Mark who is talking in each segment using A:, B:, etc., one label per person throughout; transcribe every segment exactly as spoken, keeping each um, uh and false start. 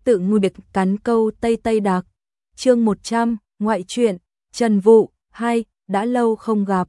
A: tự ngùi biệt cắn câu Tây Tây Đặc. Chương một trăm, ngoại truyện, Trần Vũ, hai, đã lâu không gặp.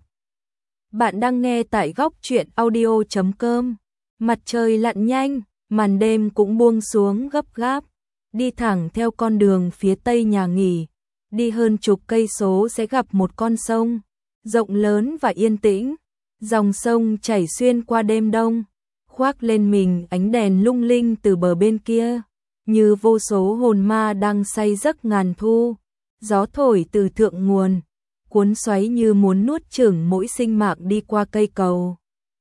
A: Bạn đang nghe tại góc truyện audio chấm com. Mặt trời lặn nhanh, màn đêm cũng buông xuống gấp gáp. Đi thẳng theo con đường phía tây nhà nghỉ, đi hơn chục cây số sẽ gặp một con sông, rộng lớn và yên tĩnh. Dòng sông chảy xuyên qua đêm đông, khoác lên mình ánh đèn lung linh từ bờ bên kia, như vô số hồn ma đang say giấc ngàn thu. Gió thổi từ thượng nguồn, cuốn xoáy như muốn nuốt chửng mỗi sinh mạng đi qua cây cầu,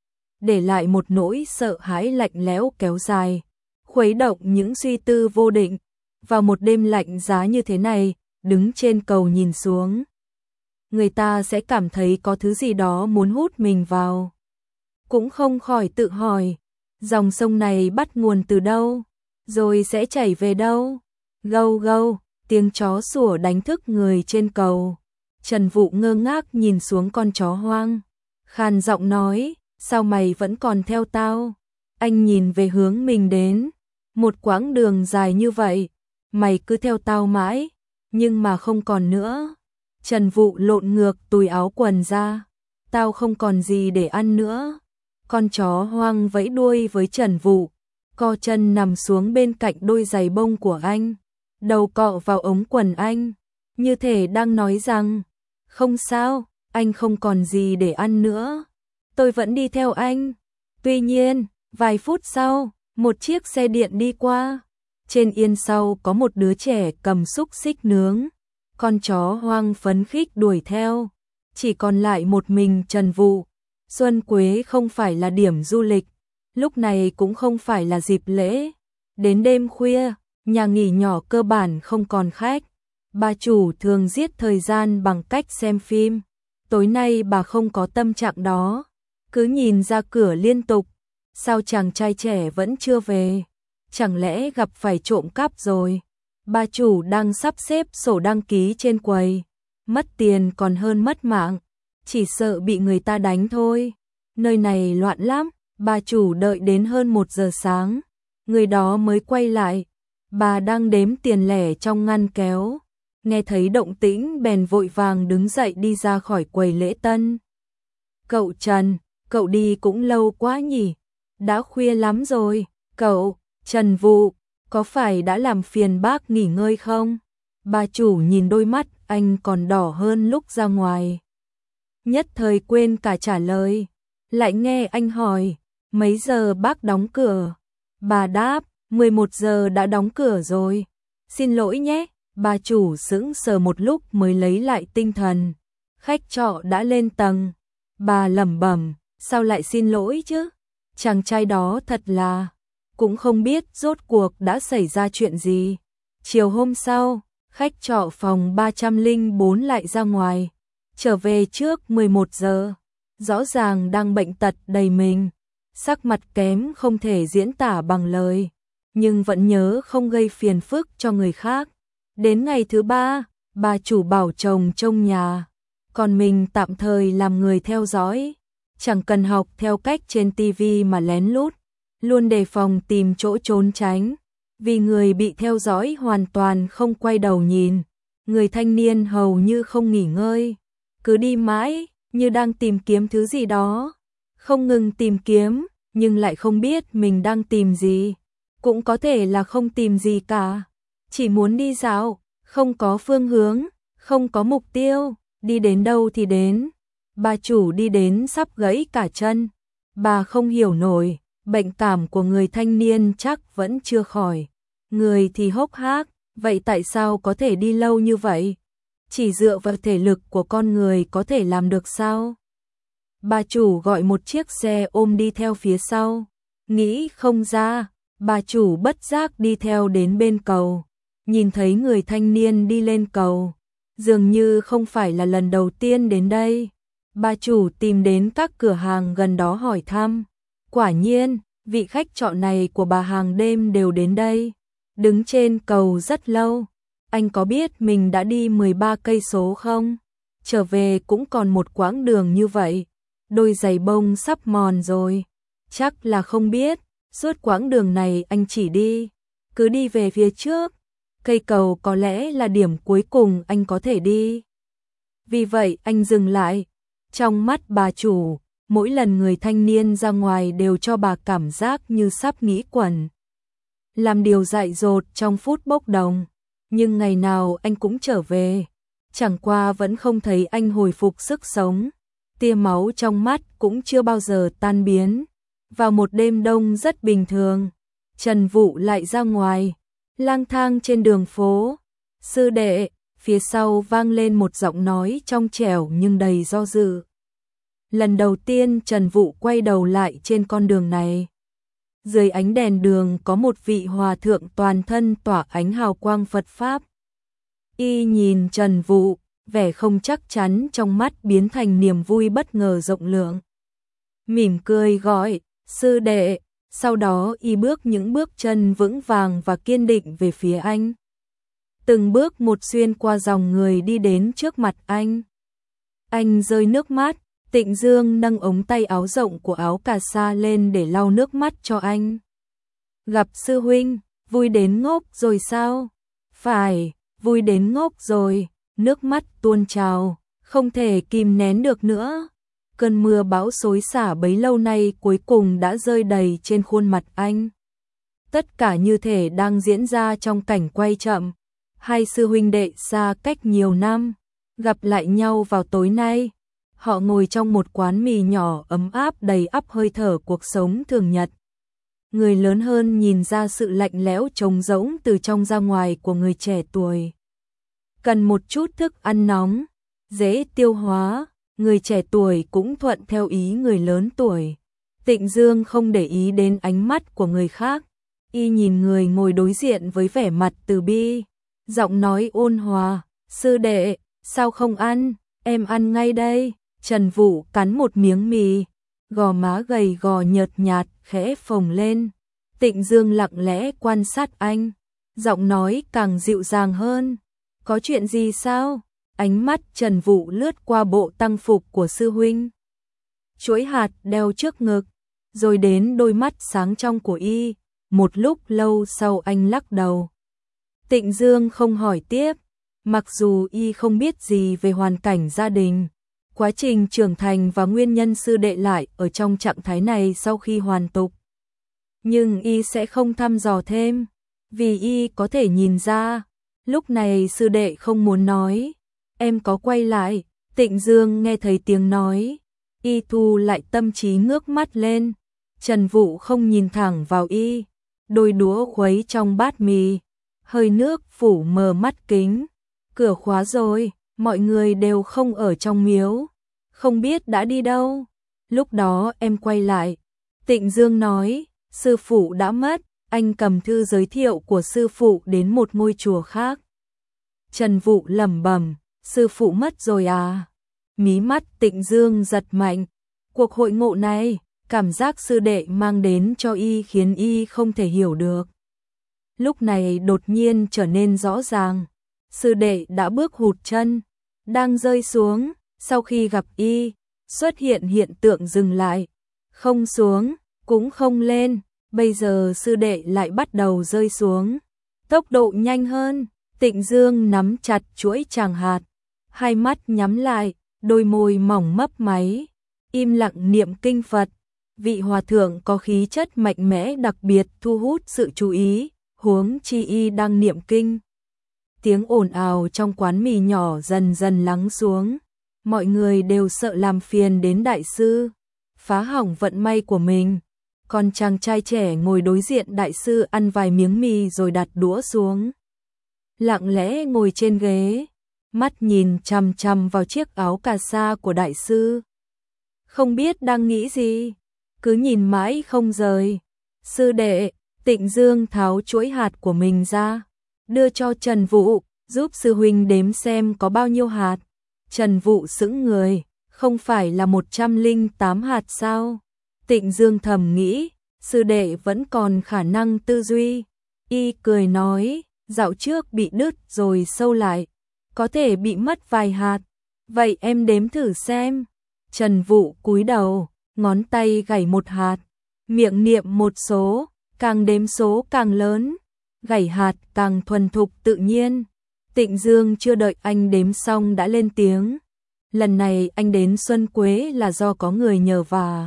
A: để lại một nỗi sợ hãi lạnh lẽo kéo dài, khuấy động những suy tư vô định. Vào một đêm lạnh giá như thế này, đứng trên cầu nhìn xuống, người ta sẽ cảm thấy có thứ gì đó muốn hút mình vào. Cũng không khỏi tự hỏi, dòng sông này bắt nguồn từ đâu, rồi sẽ chảy về đâu? Gâu gâu, tiếng chó sủa đánh thức người trên cầu. Trần Vũ ngơ ngác nhìn xuống con chó hoang, khàn giọng nói, sao mày vẫn còn theo tao? Anh nhìn về hướng mình đến, một quãng đường dài như vậy, mày cứ theo tao mãi, nhưng mà không còn nữa. Trần Vũ lộn ngược túi áo quần ra, tao không còn gì để ăn nữa. Con chó hoang vẫy đuôi với Trần Vũ, co chân nằm xuống bên cạnh đôi giày bông của anh, đầu cọ vào ống quần anh, như thể đang nói rằng, không sao, anh không còn gì để ăn nữa, tôi vẫn đi theo anh. Tuy nhiên, vài phút sau, một chiếc xe điện đi qua, trên yên sau có một đứa trẻ cầm xúc xích nướng. Con chó hoang phấn khích đuổi theo, chỉ còn lại một mình Trần Vũ. Xuân Quế không phải là điểm du lịch, lúc này cũng không phải là dịp lễ. Đến đêm khuya, nhà nghỉ nhỏ cơ bản không còn khách. Bà chủ thường giết thời gian bằng cách xem phim. Tối nay bà không có tâm trạng đó, cứ nhìn ra cửa liên tục. Sao chàng trai trẻ vẫn chưa về? Chẳng lẽ gặp phải trộm cắp rồi? Bà chủ đang sắp xếp sổ đăng ký trên quầy, mất tiền còn hơn mất mạng, chỉ sợ bị người ta đánh thôi. Nơi này loạn lắm. Bà chủ đợi đến hơn một giờ sáng, người đó mới quay lại. Bà đang đếm tiền lẻ trong ngăn kéo, nghe thấy động tĩnh bèn vội vàng đứng dậy đi ra khỏi quầy lễ tân. Cậu Trần, cậu đi cũng lâu quá nhỉ? Đã khuya lắm rồi. Cậu, Trần Vũ, có phải đã làm phiền bác nghỉ ngơi không? Bà chủ nhìn đôi mắt anh còn đỏ hơn lúc ra ngoài, nhất thời quên cả trả lời. Lại nghe anh hỏi, mấy giờ bác đóng cửa? Bà đáp, mười một giờ đã đóng cửa rồi. Xin lỗi nhé. Bà chủ sững sờ một lúc mới lấy lại tinh thần. Khách trọ đã lên tầng. Bà lẩm bẩm, sao lại xin lỗi chứ? Chàng trai đó thật là, cũng không biết rốt cuộc đã xảy ra chuyện gì. Chiều hôm sau, khách trọ phòng ba trăm lẻ bốn lại ra ngoài, trở về trước mười một giờ. Rõ ràng đang bệnh tật đầy mình, sắc mặt kém không thể diễn tả bằng lời, nhưng vẫn nhớ không gây phiền phức cho người khác. Đến ngày thứ ba, bà chủ bảo chồng trông nhà, còn mình tạm thời làm người theo dõi. Chẳng cần học theo cách trên tivi mà lén lút, luôn đề phòng tìm chỗ trốn tránh, vì người bị theo dõi hoàn toàn không quay đầu nhìn. Người thanh niên hầu như không nghỉ ngơi, cứ đi mãi, như đang tìm kiếm thứ gì đó, không ngừng tìm kiếm, nhưng lại không biết mình đang tìm gì. Cũng có thể là không tìm gì cả, chỉ muốn đi dạo, không có phương hướng, không có mục tiêu, đi đến đâu thì đến. Bà chủ đi đến sắp gãy cả chân, bà không hiểu nổi, bệnh cảm của người thanh niên chắc vẫn chưa khỏi, người thì hốc hác, vậy tại sao có thể đi lâu như vậy? Chỉ dựa vào thể lực của con người có thể làm được sao? Bà chủ gọi một chiếc xe ôm đi theo phía sau, nghĩ không ra, bà chủ bất giác đi theo đến bên cầu, nhìn thấy người thanh niên đi lên cầu, dường như không phải là lần đầu tiên đến đây. Bà chủ tìm đến các cửa hàng gần đó hỏi thăm, quả nhiên, vị khách trọ này của bà hàng đêm đều đến đây, đứng trên cầu rất lâu. Anh có biết mình đã đi mười ba cây số không? Trở về cũng còn một quãng đường như vậy, đôi giày bông sắp mòn rồi. Chắc là không biết, suốt quãng đường này anh chỉ đi cứ đi về phía trước, cây cầu có lẽ là điểm cuối cùng anh có thể đi. Vì vậy anh dừng lại, trong mắt bà chủ, mỗi lần người thanh niên ra ngoài đều cho bà cảm giác như sắp nghĩ quẩn. Làm điều dại dột trong phút bốc đồng, nhưng ngày nào anh cũng trở về, chẳng qua vẫn không thấy anh hồi phục sức sống, tia máu trong mắt cũng chưa bao giờ tan biến. Vào một đêm đông rất bình thường, Trần Vũ lại ra ngoài, lang thang trên đường phố. Sư đệ, phía sau vang lên một giọng nói trong trẻo nhưng đầy do dự. Lần đầu tiên Trần Vũ quay đầu lại trên con đường này. Dưới ánh đèn đường có một vị hòa thượng toàn thân tỏa ánh hào quang Phật Pháp. Y nhìn Trần Vũ, vẻ không chắc chắn trong mắt biến thành niềm vui bất ngờ rộng lượng. Mỉm cười gọi, sư đệ, sau đó y bước những bước chân vững vàng và kiên định về phía anh. Từng bước một xuyên qua dòng người đi đến trước mặt anh. Anh rơi nước mắt, Tịnh Dương nâng ống tay áo rộng của áo cà sa lên để lau nước mắt cho anh. Gặp sư huynh, vui đến ngốc rồi sao? Phải, vui đến ngốc rồi, nước mắt tuôn trào, không thể kìm nén được nữa. Cơn mưa bão xối xả bấy lâu nay cuối cùng đã rơi đầy trên khuôn mặt anh. Tất cả như thể đang diễn ra trong cảnh quay chậm. Hai sư huynh đệ xa cách nhiều năm, gặp lại nhau vào tối nay. Họ ngồi trong một quán mì nhỏ ấm áp đầy ắp hơi thở cuộc sống thường nhật. Người lớn hơn nhìn ra sự lạnh lẽo trống rỗng từ trong ra ngoài của người trẻ tuổi. Cần một chút thức ăn nóng, dễ tiêu hóa, người trẻ tuổi cũng thuận theo ý người lớn tuổi. Tịnh Dương không để ý đến ánh mắt của người khác, y nhìn người ngồi đối diện với vẻ mặt từ bi, giọng nói ôn hòa, sư đệ, sao không ăn, em ăn ngay đây. Trần Vũ cắn một miếng mì, gò má gầy gò nhợt nhạt khẽ phồng lên. Tịnh Dương lặng lẽ quan sát anh, giọng nói càng dịu dàng hơn. Có chuyện gì sao? Ánh mắt Trần Vũ lướt qua bộ tăng phục của sư huynh, chuỗi hạt đeo trước ngực, rồi đến đôi mắt sáng trong của y. Một lúc lâu sau anh lắc đầu. Tịnh Dương không hỏi tiếp, mặc dù y không biết gì về hoàn cảnh gia đình, quá trình trưởng thành và nguyên nhân sư đệ lại ở trong trạng thái này sau khi hoàn tục. Nhưng y sẽ không thăm dò thêm, vì y có thể nhìn ra, lúc này sư đệ không muốn nói. Em có quay lại, Tịnh Dương nghe thấy tiếng nói, y thu lại tâm trí ngước mắt lên. Trần Vũ không nhìn thẳng vào y, đôi đũa khuấy trong bát mì, hơi nước phủ mờ mắt kính. Cửa khóa rồi, mọi người đều không ở trong miếu, không biết đã đi đâu. Lúc đó em quay lại, Tịnh Dương nói, sư phụ đã mất, anh cầm thư giới thiệu của sư phụ đến một ngôi chùa khác. Trần Vũ lẩm bẩm, sư phụ mất rồi à? Mí mắt Tịnh Dương giật mạnh, cuộc hội ngộ này, cảm giác sư đệ mang đến cho y khiến y không thể hiểu được. Lúc này đột nhiên trở nên rõ ràng, sư đệ đã bước hụt chân, đang rơi xuống, sau khi gặp y, xuất hiện hiện tượng dừng lại, không xuống, cũng không lên, bây giờ sư đệ lại bắt đầu rơi xuống, tốc độ nhanh hơn. Tịnh Dương nắm chặt chuỗi tràng hạt, hai mắt nhắm lại, đôi môi mỏng mấp máy, im lặng niệm kinh Phật. Vị hòa thượng có khí chất mạnh mẽ đặc biệt thu hút sự chú ý, huống chi y đang niệm kinh. Tiếng ồn ào trong quán mì nhỏ dần dần lắng xuống, mọi người đều sợ làm phiền đến đại sư, phá hỏng vận may của mình. Còn chàng trai trẻ ngồi đối diện đại sư ăn vài miếng mì rồi đặt đũa xuống, lặng lẽ ngồi trên ghế, mắt nhìn chằm chằm vào chiếc áo cà sa của đại sư. Không biết đang nghĩ gì, cứ nhìn mãi không rời. Sư đệ, Tịnh Dương tháo chuỗi hạt của mình ra, đưa cho Trần Vũ, giúp sư huynh đếm xem có bao nhiêu hạt. Trần Vũ sững người, không phải là một trăm lẻ tám hạt sao? Tịnh Dương thầm nghĩ, sư đệ vẫn còn khả năng tư duy. Y cười nói, dạo trước bị đứt rồi sâu lại, có thể bị mất vài hạt. Vậy em đếm thử xem. Trần Vũ cúi đầu, ngón tay gảy một hạt, miệng niệm một số, càng đếm số càng lớn. gảy hạt càng thuần thục tự nhiên. Tịnh Dương chưa đợi anh đếm xong đã lên tiếng. Lần này anh đến Xuân Quế là do có người nhờ và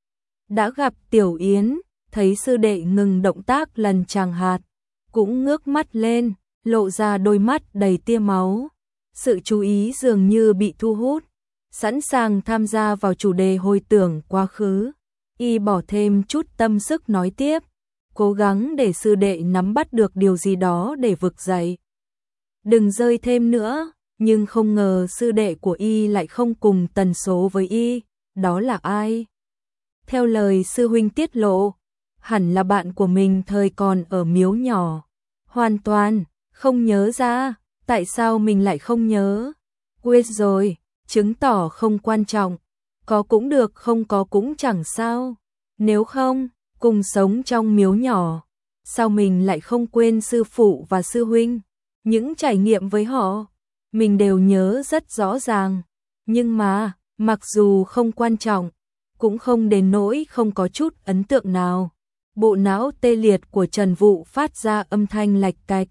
A: đã gặp Tiểu Yến, thấy sư đệ ngừng động tác lần chàng hạt, cũng ngước mắt lên, lộ ra đôi mắt đầy tia máu. Sự chú ý dường như bị thu hút, sẵn sàng tham gia vào chủ đề hồi tưởng quá khứ. Y bỏ thêm chút tâm sức nói tiếp, cố gắng để sư đệ nắm bắt được điều gì đó để vực dậy. Đừng rơi thêm nữa, nhưng không ngờ sư đệ của Y lại không cùng tần số với Y, đó là ai? Theo lời sư huynh tiết lộ, hẳn là bạn của mình thời còn ở miếu nhỏ. Hoàn toàn không nhớ ra, tại sao mình lại không nhớ? Quên rồi, chứng tỏ không quan trọng, có cũng được không có cũng chẳng sao. Nếu không, cùng sống trong miếu nhỏ, sao mình lại không quên sư phụ và sư huynh? Những trải nghiệm với họ, mình đều nhớ rất rõ ràng. Nhưng mà, mặc dù không quan trọng, cũng không đến nỗi không có chút ấn tượng nào. Bộ não tê liệt của Trần Vũ phát ra âm thanh lạch cạch,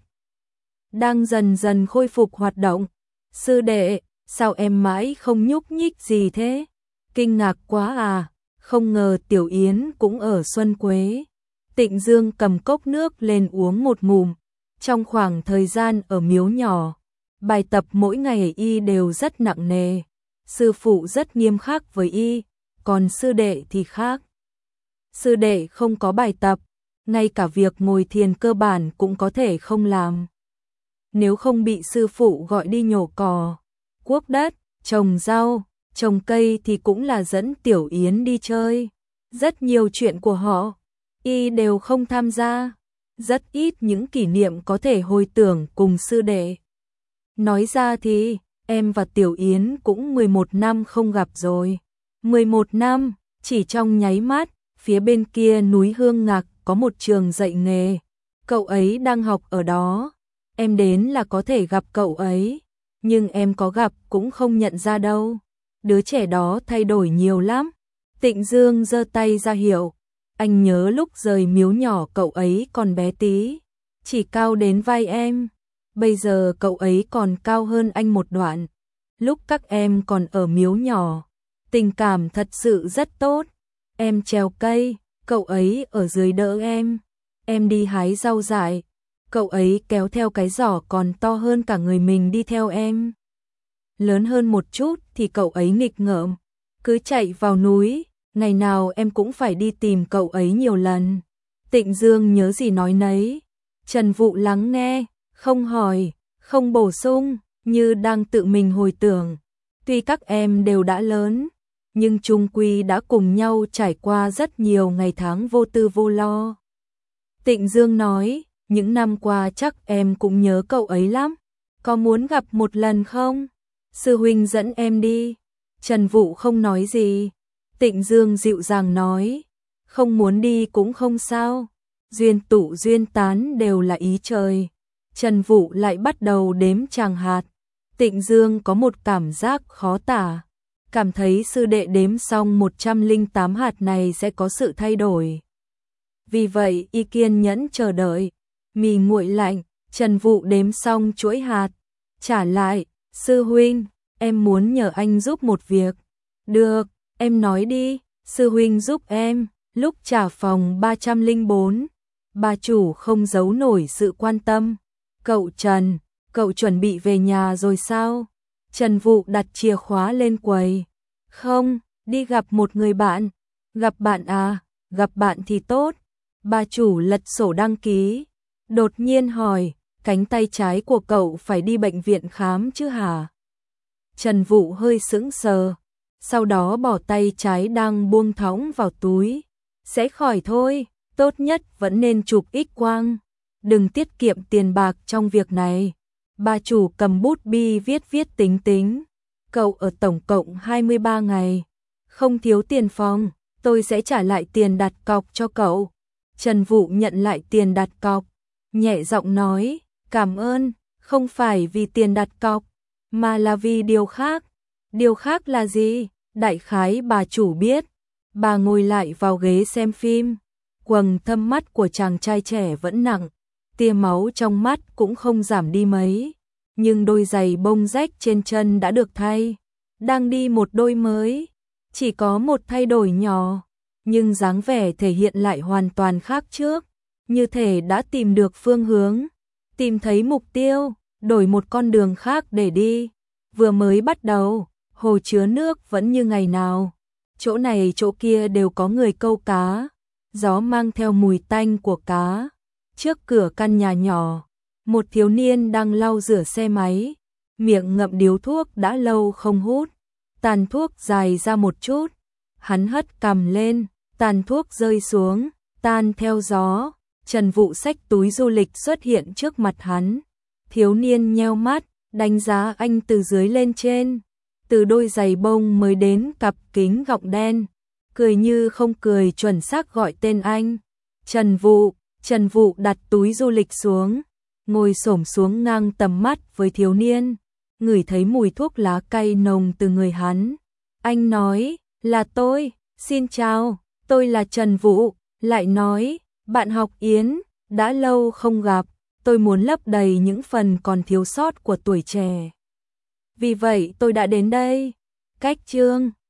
A: đang dần dần khôi phục hoạt động. Sư đệ, sao em mãi không nhúc nhích gì thế? Kinh ngạc quá à, không ngờ Tiểu Yến cũng ở Xuân Quế. Tịnh Dương cầm cốc nước lên uống một ngụm. Trong khoảng thời gian ở miếu nhỏ, bài tập mỗi ngày Y đều rất nặng nề. Sư phụ rất nghiêm khắc với Y, còn sư đệ thì khác. Sư đệ không có bài tập, ngay cả việc ngồi thiền cơ bản cũng có thể không làm. Nếu không bị sư phụ gọi đi nhổ cỏ, cuốc đất, trồng rau, trồng cây thì cũng là dẫn Tiểu Yến đi chơi. Rất nhiều chuyện của họ, Y đều không tham gia. Rất ít những kỷ niệm có thể hồi tưởng cùng sư đệ. Nói ra thì, em và Tiểu Yến cũng mười một năm không gặp rồi. mười một năm, chỉ trong nháy mắt, phía bên kia núi Hương Ngạc có một trường dạy nghề. Cậu ấy đang học ở đó. Em đến là có thể gặp cậu ấy, nhưng em có gặp cũng không nhận ra đâu. Đứa trẻ đó thay đổi nhiều lắm. Tịnh Dương giơ tay ra hiệu. Anh nhớ lúc rời miếu nhỏ cậu ấy còn bé tí, chỉ cao đến vai em. Bây giờ cậu ấy còn cao hơn anh một đoạn. Lúc các em còn ở miếu nhỏ, tình cảm thật sự rất tốt. Em trèo cây, cậu ấy ở dưới đỡ em. Em đi hái rau dại, cậu ấy kéo theo cái giỏ còn to hơn cả người mình đi theo em. Lớn hơn một chút thì cậu ấy nghịch ngợm, cứ chạy vào núi. Ngày nào em cũng phải đi tìm cậu ấy nhiều lần. Tịnh Dương nhớ gì nói nấy. Trần Vũ lắng nghe, không hỏi, không bổ sung, như đang tự mình hồi tưởng. Tuy các em đều đã lớn, nhưng chung quy đã cùng nhau trải qua rất nhiều ngày tháng vô tư vô lo. Tịnh Dương nói, những năm qua chắc em cũng nhớ cậu ấy lắm. Có muốn gặp một lần không? Sư huynh dẫn em đi. Trần Vũ không nói gì. Tịnh Dương dịu dàng nói, không muốn đi cũng không sao, duyên tụ duyên tán đều là ý trời. Trần Vũ lại bắt đầu đếm tràng hạt. Tịnh Dương có một cảm giác khó tả, cảm thấy sư đệ đếm xong một trăm lẻ tám hạt này sẽ có sự thay đổi. Vì vậy y kiên nhẫn chờ đợi, mì nguội lạnh, Trần Vũ đếm xong chuỗi hạt, trả lại, sư huynh, em muốn nhờ anh giúp một việc. Được. Em nói đi, sư huynh giúp em. Lúc trả phòng ba trăm lẻ bốn, bà chủ không giấu nổi sự quan tâm. Cậu Trần, cậu chuẩn bị về nhà rồi sao? Trần Vũ đặt chìa khóa lên quầy. Không, đi gặp một người bạn. Gặp bạn à, gặp bạn thì tốt. Bà chủ lật sổ đăng ký. Đột nhiên hỏi, cánh tay trái của cậu phải đi bệnh viện khám chứ hả? Trần Vũ hơi sững sờ. Sau đó bỏ tay trái đang buông thõng vào túi. Sẽ khỏi thôi, tốt nhất vẫn nên chụp X-quang. Đừng tiết kiệm tiền bạc trong việc này. Bà chủ cầm bút bi viết viết tính tính. Cậu ở tổng cộng hai mươi ba ngày. Không thiếu tiền phòng, tôi sẽ trả lại tiền đặt cọc cho cậu. Trần Vũ nhận lại tiền đặt cọc. Nhẹ giọng nói, cảm ơn, không phải vì tiền đặt cọc, mà là vì điều khác. Điều khác là gì? Đại khái bà chủ biết. Bà ngồi lại vào ghế xem phim. Quầng thâm mắt của chàng trai trẻ vẫn nặng. tia máu trong mắt cũng không giảm đi mấy, nhưng đôi giày bông rách trên chân đã được thay, đang đi một đôi mới, chỉ có một thay đổi nhỏ, nhưng dáng vẻ thể hiện lại hoàn toàn khác trước, như thể đã tìm được phương hướng, tìm thấy mục tiêu, đổi một con đường khác để đi. Vừa mới bắt đầu, hồ chứa nước vẫn như ngày nào, chỗ này chỗ kia đều có người câu cá, gió mang theo mùi tanh của cá. Trước cửa căn nhà nhỏ, một thiếu niên đang lau rửa xe máy, miệng ngậm điếu thuốc đã lâu không hút, tàn thuốc dài ra một chút, hắn hất cằm lên, tàn thuốc rơi xuống, tan theo gió. Trần Vũ xách túi du lịch xuất hiện trước mặt hắn, thiếu niên nheo mắt, đánh giá anh từ dưới lên trên, từ đôi giày bông mới đến cặp kính gọng đen, cười như không cười chuẩn xác gọi tên anh. Trần Vũ. Trần Vũ đặt túi du lịch xuống, ngồi xổm xuống ngang tầm mắt với thiếu niên, ngửi thấy mùi thuốc lá cay nồng từ người hắn. Anh nói, là tôi, xin chào, tôi là Trần Vũ, lại nói, bạn học Yến, đã lâu không gặp, tôi muốn lấp đầy những phần còn thiếu sót của tuổi trẻ. Vì vậy tôi đã đến đây. Cách chương